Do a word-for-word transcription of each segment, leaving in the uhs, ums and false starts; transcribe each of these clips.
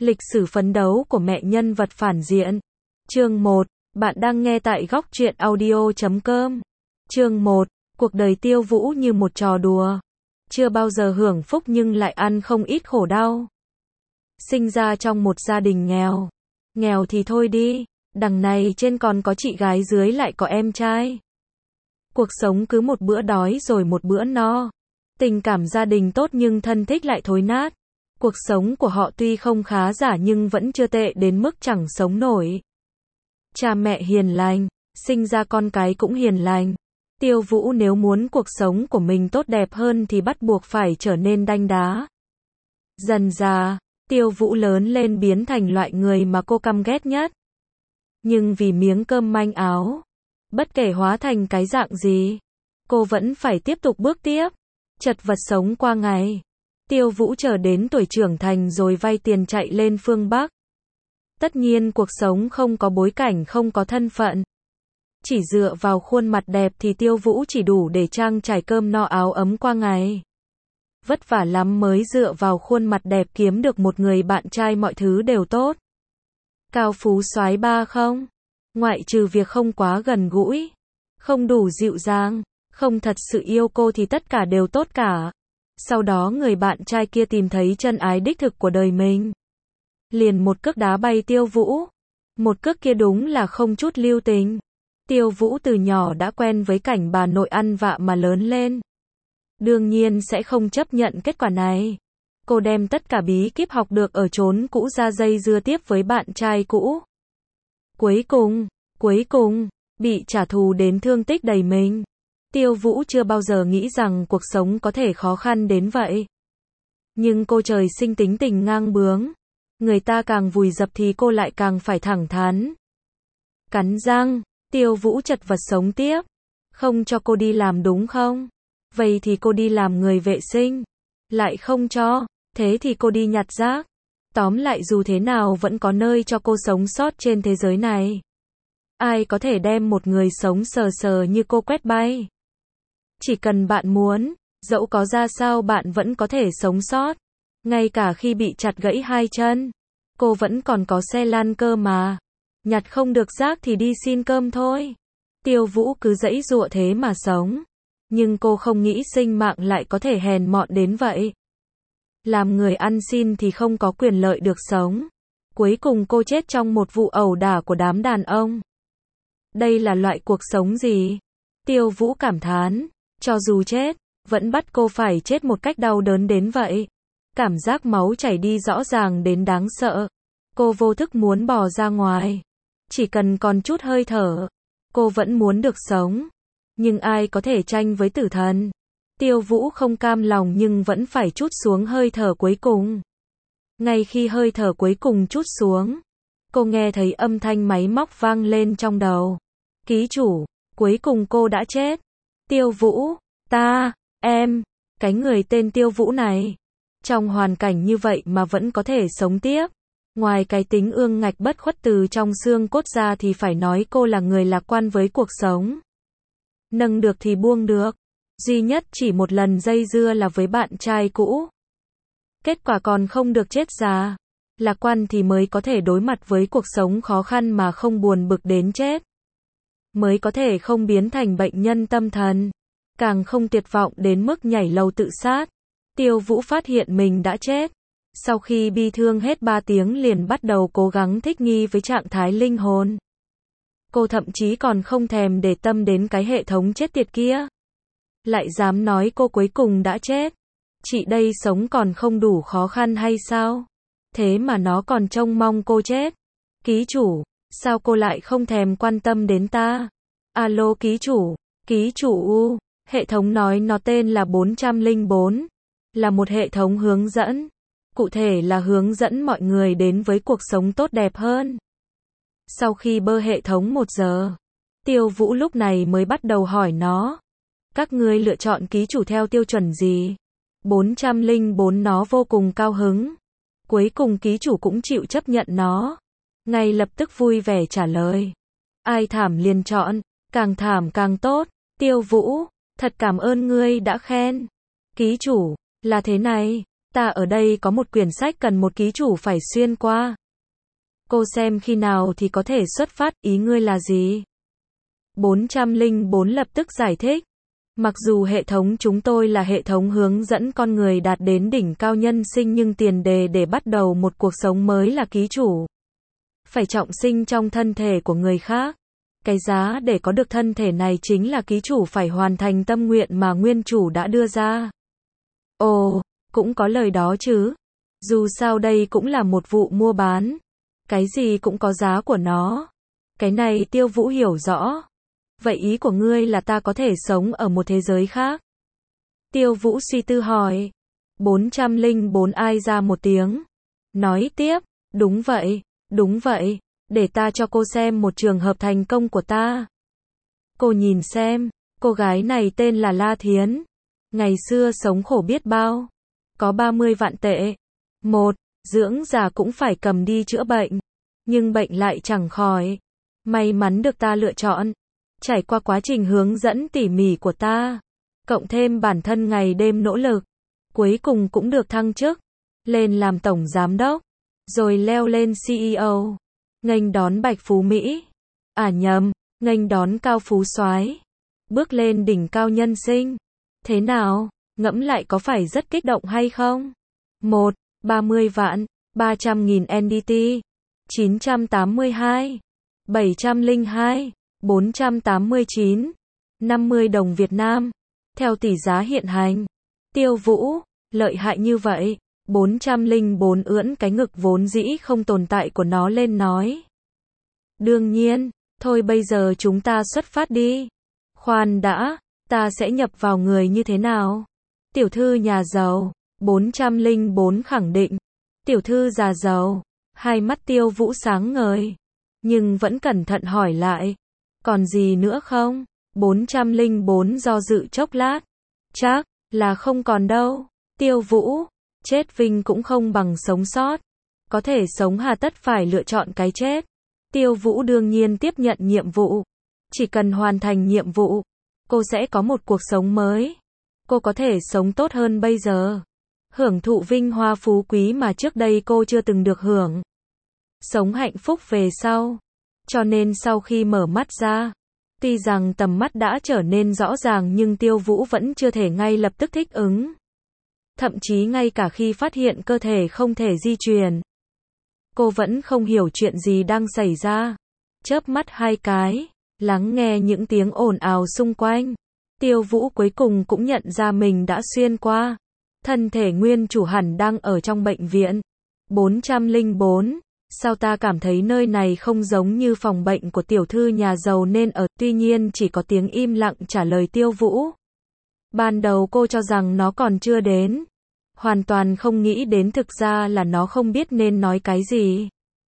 Lịch sử phấn đấu của mẹ nhân vật phản diện. Chương một. Bạn đang nghe tại góc truyện audio chấm com. Chương một. Cuộc đời Tiêu Vũ như một trò đùa. Chưa bao giờ hưởng phúc nhưng lại ăn không ít khổ đau. Sinh ra trong một gia đình nghèo. Nghèo thì thôi đi, đằng này trên còn có chị gái, dưới lại có em trai. Cuộc sống cứ một bữa đói rồi một bữa no. Tình cảm gia đình tốt nhưng thân thích lại thối nát. Cuộc sống của họ tuy không khá giả nhưng vẫn chưa tệ đến mức chẳng sống nổi. Cha mẹ hiền lành, sinh ra con cái cũng hiền lành. Tiêu Vũ nếu muốn cuộc sống của mình tốt đẹp hơn thì bắt buộc phải trở nên đanh đá. Dần dà, Tiêu Vũ lớn lên biến thành loại người mà cô căm ghét nhất. Nhưng vì miếng cơm manh áo, bất kể hóa thành cái dạng gì, cô vẫn phải tiếp tục bước tiếp, chật vật sống qua ngày. Tiêu Vũ chờ đến tuổi trưởng thành rồi vay tiền chạy lên phương Bắc. Tất nhiên cuộc sống không có bối cảnh, không có thân phận. Chỉ dựa vào khuôn mặt đẹp thì Tiêu Vũ chỉ đủ để trang trải cơm no áo ấm qua ngày. Vất vả lắm mới dựa vào khuôn mặt đẹp kiếm được một người bạn trai mọi thứ đều tốt. Cao phú soái ba không? Ngoại trừ việc không quá gần gũi, không đủ dịu dàng, không thật sự yêu cô thì tất cả đều tốt cả. Sau đó người bạn trai kia tìm thấy chân ái đích thực của đời mình. Liền một cước đá bay Tiêu Vũ. Một cước kia đúng là không chút lưu tình. Tiêu Vũ từ nhỏ đã quen với cảnh bà nội ăn vạ mà lớn lên. Đương nhiên sẽ không chấp nhận kết quả này. Cô đem tất cả bí kíp học được ở chốn cũ ra dây dưa tiếp với bạn trai cũ. Cuối cùng, cuối cùng, bị trả thù đến thương tích đầy mình. Tiêu Vũ chưa bao giờ nghĩ rằng cuộc sống có thể khó khăn đến vậy. Nhưng cô trời sinh tính tình ngang bướng. Người ta càng vùi dập thì cô lại càng phải thẳng thắn. Cắn răng, Tiêu Vũ chật vật sống tiếp. Không cho cô đi làm đúng không? Vậy thì cô đi làm người vệ sinh. Lại không cho, thế thì cô đi nhặt rác. Tóm lại dù thế nào vẫn có nơi cho cô sống sót trên thế giới này. Ai có thể đem một người sống sờ sờ như cô quét bay? Chỉ cần bạn muốn, dẫu có ra sao bạn vẫn có thể sống sót. Ngay cả khi bị chặt gãy hai chân, cô vẫn còn có xe lan cơ mà. Nhặt không được rác thì đi xin cơm thôi. Tiêu Vũ cứ giãy giụa thế mà sống. Nhưng cô không nghĩ sinh mạng lại có thể hèn mọn đến vậy. Làm người ăn xin thì không có quyền lợi được sống. Cuối cùng cô chết trong một vụ ẩu đả của đám đàn ông. Đây là loại cuộc sống gì? Tiêu Vũ cảm thán. Cho dù chết, vẫn bắt cô phải chết một cách đau đớn đến vậy. Cảm giác máu chảy đi rõ ràng đến đáng sợ. Cô vô thức muốn bò ra ngoài. Chỉ cần còn chút hơi thở, cô vẫn muốn được sống. Nhưng ai có thể tranh với tử thần? Tiêu Vũ không cam lòng nhưng vẫn phải trút xuống hơi thở cuối cùng. Ngay khi hơi thở cuối cùng trút xuống, cô nghe thấy âm thanh máy móc vang lên trong đầu. Ký chủ, cuối cùng cô đã chết. Tiêu Vũ, ta, em, cái người tên Tiêu Vũ này, trong hoàn cảnh như vậy mà vẫn có thể sống tiếp. Ngoài cái tính ương ngạch bất khuất từ trong xương cốt ra thì phải nói cô là người lạc quan với cuộc sống. Nâng được thì buông được. Duy nhất chỉ một lần dây dưa là với bạn trai cũ. Kết quả còn không được chết già. Lạc quan thì mới có thể đối mặt với cuộc sống khó khăn mà không buồn bực đến chết. Mới có thể không biến thành bệnh nhân tâm thần. Càng không tuyệt vọng đến mức nhảy lầu tự sát. Tiêu Vũ phát hiện mình đã chết. Sau khi bi thương hết ba tiếng liền bắt đầu cố gắng thích nghi với trạng thái linh hồn. Cô thậm chí còn không thèm để tâm đến cái hệ thống chết tiệt kia. Lại dám nói cô cuối cùng đã chết. Chị đây sống còn không đủ khó khăn hay sao? Thế mà nó còn trông mong cô chết. Ký chủ, sao cô lại không thèm quan tâm đến ta? Alo ký chủ, ký chủ u, hệ thống nói nó tên là bốn trăm lẻ bốn. Là một hệ thống hướng dẫn. Cụ thể là hướng dẫn mọi người đến với cuộc sống tốt đẹp hơn. Sau khi bơ hệ thống một giờ, Tiêu Vũ lúc này mới bắt đầu hỏi nó. Các ngươi lựa chọn ký chủ theo tiêu chuẩn gì? bốn trăm lẻ bốn nó vô cùng cao hứng. Cuối cùng ký chủ cũng chịu chấp nhận nó. Ngay lập tức vui vẻ trả lời. Ai thảm liền chọn, càng thảm càng tốt. Tiêu Vũ, thật cảm ơn ngươi đã khen. Ký chủ, là thế này. Ta ở đây có một quyển sách cần một ký chủ phải xuyên qua. Cô xem khi nào thì có thể xuất phát, ý ngươi là gì? bốn trăm lẻ bốn lập tức giải thích. Mặc dù hệ thống chúng tôi là hệ thống hướng dẫn con người đạt đến đỉnh cao nhân sinh nhưng tiền đề để bắt đầu một cuộc sống mới là ký chủ phải trọng sinh trong thân thể của người khác. Cái giá để có được thân thể này chính là ký chủ phải hoàn thành tâm nguyện mà nguyên chủ đã đưa ra. Ồ, cũng có lời đó chứ. Dù sao đây cũng là một vụ mua bán. Cái gì cũng có giá của nó. Cái này Tiêu Vũ hiểu rõ. Vậy ý của ngươi là ta có thể sống ở một thế giới khác? Tiêu Vũ suy tư hỏi. bốn trăm lẻ bốn ai ra một tiếng. Nói tiếp, đúng vậy, đúng vậy, để ta cho cô xem một trường hợp thành công của ta. Cô nhìn xem, cô gái này tên là La Thiến. Ngày xưa sống khổ biết bao. Có ba mươi vạn tệ. Một, dưỡng già cũng phải cầm đi chữa bệnh. Nhưng bệnh lại chẳng khỏi. May mắn được ta lựa chọn. Trải qua quá trình hướng dẫn tỉ mỉ của ta. Cộng thêm bản thân ngày đêm nỗ lực. Cuối cùng cũng được thăng chức. Lên làm tổng giám đốc. Rồi leo lên xê e ô. Nghênh đón Bạch Phú Mỹ. À nhầm, nghênh đón Cao Phú Soái. Bước lên đỉnh cao nhân sinh. Thế nào, ngẫm lại có phải rất kích động hay không? Một, ba mươi vạn, ba trăm nghìn en đê tê, chín trăm tám mươi hai, bảy trăm lẻ hai, bốn trăm tám mươi chín, năm mươi đồng Việt Nam. Theo tỷ giá hiện hành. Tiêu Vũ, lợi hại như vậy. bốn trăm lẻ bốn ưỡn cái ngực vốn dĩ không tồn tại của nó lên nói. Đương nhiên, thôi bây giờ chúng ta xuất phát đi. Khoan đã, ta sẽ nhập vào người như thế nào? Tiểu thư nhà giàu, bốn trăm lẻ bốn khẳng định. Tiểu thư già giàu, hai mắt Tiêu Vũ sáng ngời. Nhưng vẫn cẩn thận hỏi lại. Còn gì nữa không? bốn trăm lẻ bốn do dự chốc lát. Chắc là không còn đâu. Tiêu Vũ, chết vinh cũng không bằng sống sót. Có thể sống hà tất phải lựa chọn cái chết. Tiêu Vũ đương nhiên tiếp nhận nhiệm vụ. Chỉ cần hoàn thành nhiệm vụ, cô sẽ có một cuộc sống mới. Cô có thể sống tốt hơn bây giờ. Hưởng thụ vinh hoa phú quý mà trước đây cô chưa từng được hưởng. Sống hạnh phúc về sau. Cho nên sau khi mở mắt ra, tuy rằng tầm mắt đã trở nên rõ ràng nhưng Tiêu Vũ vẫn chưa thể ngay lập tức thích ứng. Thậm chí ngay cả khi phát hiện cơ thể không thể di chuyển, cô vẫn không hiểu chuyện gì đang xảy ra. Chớp mắt hai cái, lắng nghe những tiếng ồn ào xung quanh. Tiêu Vũ cuối cùng cũng nhận ra mình đã xuyên qua. Thân thể nguyên chủ hẳn đang ở trong bệnh viện. bốn trăm lẻ bốn, sao ta cảm thấy nơi này không giống như phòng bệnh của tiểu thư nhà giàu nên ở, tuy nhiên chỉ có tiếng im lặng trả lời Tiêu Vũ. Ban đầu cô cho rằng nó còn chưa đến. Hoàn toàn không nghĩ đến thực ra là nó không biết nên nói cái gì.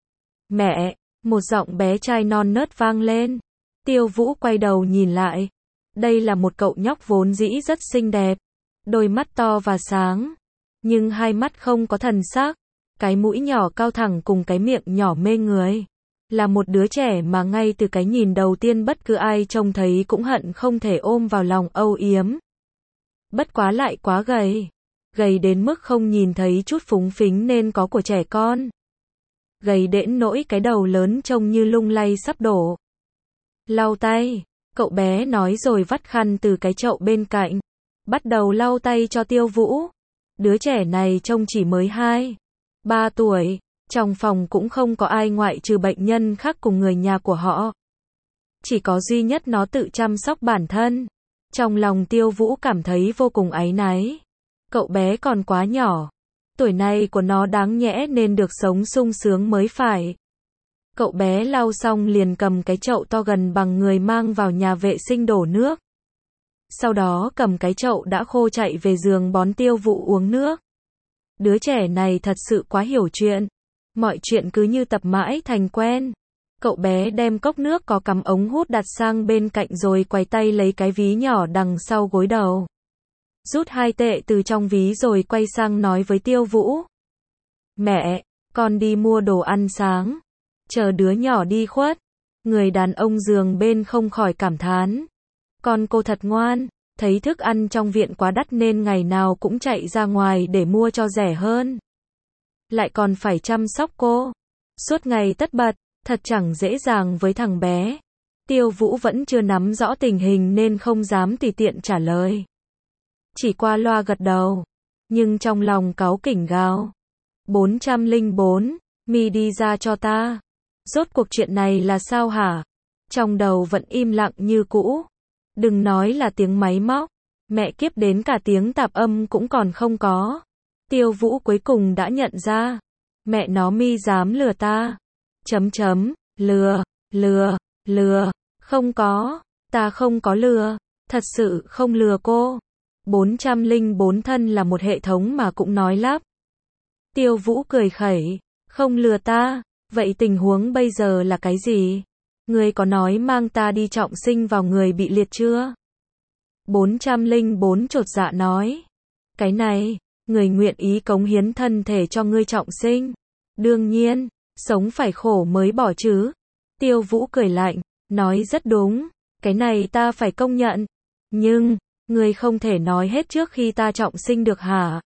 Mẹ, một giọng bé trai non nớt vang lên. Tiêu Vũ quay đầu nhìn lại. Đây là một cậu nhóc vốn dĩ rất xinh đẹp. Đôi mắt to và sáng. Nhưng hai mắt không có thần sắc. Cái mũi nhỏ cao thẳng cùng cái miệng nhỏ mê người. Là một đứa trẻ mà ngay từ cái nhìn đầu tiên bất cứ ai trông thấy cũng hận không thể ôm vào lòng âu yếm. Bất quá lại quá gầy. Gầy đến mức không nhìn thấy chút phúng phính nên có của trẻ con. Gầy đến nỗi cái đầu lớn trông như lung lay sắp đổ. Lau tay, cậu bé nói rồi vắt khăn từ cái chậu bên cạnh. Bắt đầu lau tay cho Tiêu Vũ. Đứa trẻ này trông chỉ mới hai, ba tuổi. Trong phòng cũng không có ai ngoại trừ bệnh nhân khác cùng người nhà của họ. Chỉ có duy nhất nó tự chăm sóc bản thân. Trong lòng Tiêu Vũ cảm thấy vô cùng áy náy. Cậu bé còn quá nhỏ. Tuổi này của nó đáng nhẽ nên được sống sung sướng mới phải. Cậu bé lau xong liền cầm cái chậu to gần bằng người mang vào nhà vệ sinh đổ nước. Sau đó cầm cái chậu đã khô chạy về giường bón Tiêu Vũ uống nước. Đứa trẻ này thật sự quá hiểu chuyện. Mọi chuyện cứ như tập mãi thành quen. Cậu bé đem cốc nước có cắm ống hút đặt sang bên cạnh rồi quay tay lấy cái ví nhỏ đằng sau gối đầu. Rút hai tệ từ trong ví rồi quay sang nói với Tiêu Vũ. Mẹ, con đi mua đồ ăn sáng. Chờ đứa nhỏ đi khuất. Người đàn ông giường bên không khỏi cảm thán. Con cô thật ngoan. thấy thức ăn trong viện quá đắt nên ngày nào cũng chạy ra ngoài để mua cho rẻ hơn. Lại còn phải chăm sóc cô. Suốt ngày tất bật, thật chẳng dễ dàng với thằng bé. Tiêu Vũ vẫn chưa nắm rõ tình hình nên không dám tùy tiện trả lời. Chỉ qua loa gật đầu. Nhưng trong lòng cáu kỉnh gào. bốn trăm lẻ bốn, mi đi ra cho ta. Rốt cuộc chuyện này là sao hả? Trong đầu vẫn im lặng như cũ. Đừng nói là tiếng máy móc. Mẹ kiếp đến cả tiếng tạp âm cũng còn không có. Tiêu Vũ cuối cùng đã nhận ra. Mẹ nó mi dám lừa ta. Chấm chấm, lừa, lừa, lừa. Không có, ta không có lừa. Thật sự không lừa cô. bốn trăm lẻ bốn thân là một hệ thống mà cũng nói lắp. Tiêu Vũ cười khẩy. Không lừa ta. Vậy tình huống bây giờ là cái gì? Ngươi có nói mang ta đi trọng sinh vào người bị liệt chưa? bốn trăm lẻ bốn chột dạ nói. Cái này, người nguyện ý cống hiến thân thể cho ngươi trọng sinh. Đương nhiên, sống phải khổ mới bỏ chứ. Tiêu Vũ cười lạnh, nói rất đúng. Cái này ta phải công nhận. Nhưng, ngươi không thể nói hết trước khi ta trọng sinh được hả?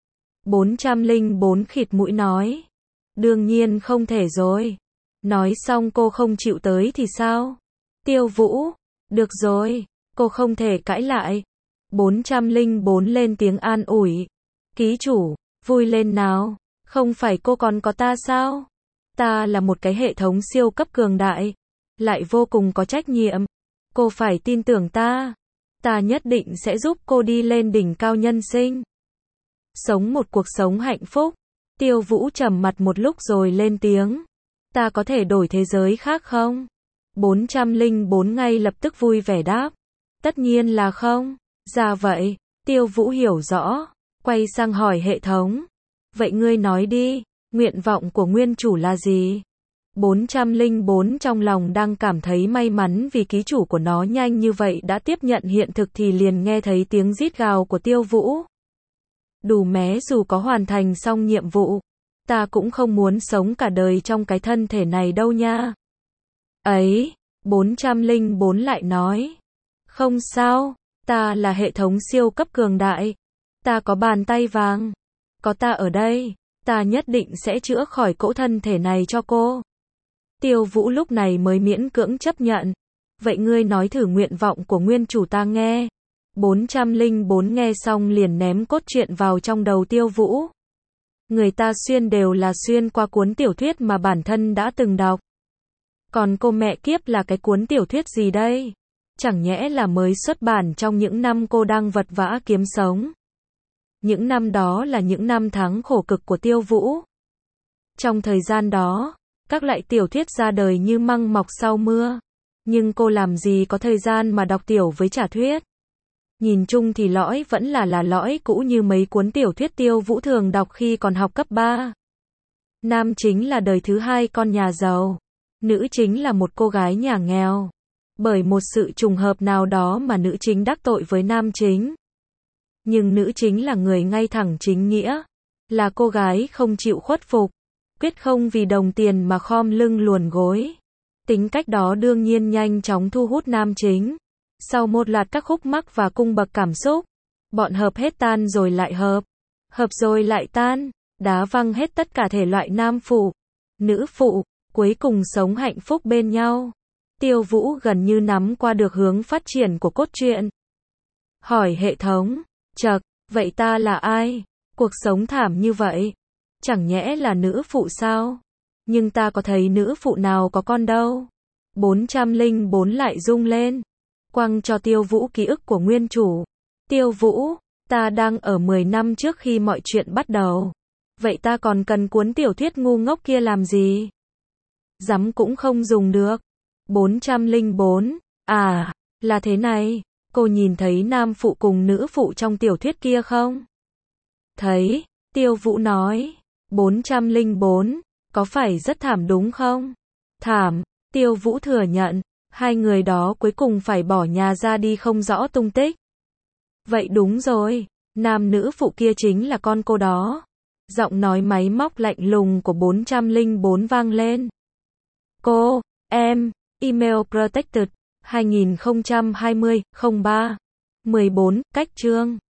bốn trăm lẻ bốn khịt mũi nói. Đương nhiên không thể rồi. Nói xong cô không chịu tới thì sao? Tiêu Vũ, được rồi, cô không thể cãi lại. bốn trăm lẻ bốn lên tiếng an ủi. Ký chủ, vui lên nào, không phải cô còn có ta sao? Ta là một cái hệ thống siêu cấp cường đại, lại vô cùng có trách nhiệm. Cô phải tin tưởng ta. Ta nhất định sẽ giúp cô đi lên đỉnh cao nhân sinh. Sống một cuộc sống hạnh phúc. Tiêu Vũ trầm mặt một lúc rồi lên tiếng. Ta có thể đổi thế giới khác không? bốn trăm lẻ bốn ngay lập tức vui vẻ đáp. Tất nhiên là không. Ra vậy, Tiêu Vũ hiểu rõ. Quay sang hỏi hệ thống. Vậy ngươi nói đi, nguyện vọng của nguyên chủ là gì? bốn trăm lẻ bốn trong lòng đang cảm thấy may mắn vì ký chủ của nó nhanh như vậy đã tiếp nhận hiện thực thì liền nghe thấy tiếng rít gào của Tiêu Vũ. Đủ mé dù có hoàn thành xong nhiệm vụ. Ta cũng không muốn sống cả đời trong cái thân thể này đâu nha. Ấy, bốn trăm lẻ bốn lại nói. Không sao, ta là hệ thống siêu cấp cường đại. Ta có bàn tay vàng. Có ta ở đây, ta nhất định sẽ chữa khỏi cỗ thân thể này cho cô. Tiêu Vũ lúc này mới miễn cưỡng chấp nhận. Vậy ngươi nói thử nguyện vọng của nguyên chủ ta nghe. bốn trăm lẻ bốn nghe xong liền ném cốt truyện vào trong đầu Tiêu Vũ. Người ta xuyên đều là xuyên qua cuốn tiểu thuyết mà bản thân đã từng đọc. Còn cô mẹ kiếp là cái cuốn tiểu thuyết gì đây? Chẳng nhẽ là mới xuất bản trong những năm cô đang vật vã kiếm sống. Những năm đó là những năm tháng khổ cực của Tiêu Vũ. Trong thời gian đó, các loại tiểu thuyết ra đời như măng mọc sau mưa. Nhưng cô làm gì có thời gian mà đọc tiểu với trả thuyết. Nhìn chung thì lõi vẫn là là lõi cũ như mấy cuốn tiểu thuyết Tiêu Vũ thường đọc khi còn học cấp ba. Nam chính là đời thứ hai con nhà giàu. Nữ chính là một cô gái nhà nghèo. Bởi một sự trùng hợp nào đó mà nữ chính đắc tội với nam chính. Nhưng nữ chính là người ngay thẳng chính nghĩa. Là cô gái không chịu khuất phục. Quyết không vì đồng tiền mà khom lưng luồn gối. Tính cách đó đương nhiên nhanh chóng thu hút nam chính. Sau một loạt các khúc mắc và cung bậc cảm xúc, bọn hợp hết tan rồi lại hợp, hợp rồi lại tan, đá văng hết tất cả thể loại nam phụ, nữ phụ, cuối cùng sống hạnh phúc bên nhau. Tiêu Vũ gần như nắm qua được hướng phát triển của cốt truyện. Hỏi hệ thống, chậc, vậy ta là ai? Cuộc sống thảm như vậy, chẳng nhẽ là nữ phụ sao? Nhưng ta có thấy nữ phụ nào có con đâu. bốn trăm lẻ bốn lại rung lên. Quăng cho Tiêu Vũ ký ức của nguyên chủ. Tiêu Vũ, ta đang ở mười năm trước khi mọi chuyện bắt đầu. Vậy ta còn cần cuốn tiểu thuyết ngu ngốc kia làm gì? Dám cũng không dùng được. bốn trăm lẻ bốn, à, là thế này, cô nhìn thấy nam phụ cùng nữ phụ trong tiểu thuyết kia không? Thấy, Tiêu Vũ nói. bốn trăm lẻ bốn, có phải rất thảm đúng không? Thảm, Tiêu Vũ thừa nhận. Hai người đó cuối cùng phải bỏ nhà ra đi không rõ tung tích. Vậy đúng rồi, nam nữ phụ kia chính là con cô đó. Giọng nói máy móc lạnh lùng của bốn trăm lẻ bốn vang lên. Cô, em, email protected, hai nghìn không trăm hai mươi, không ba. mười bốn. Cách chương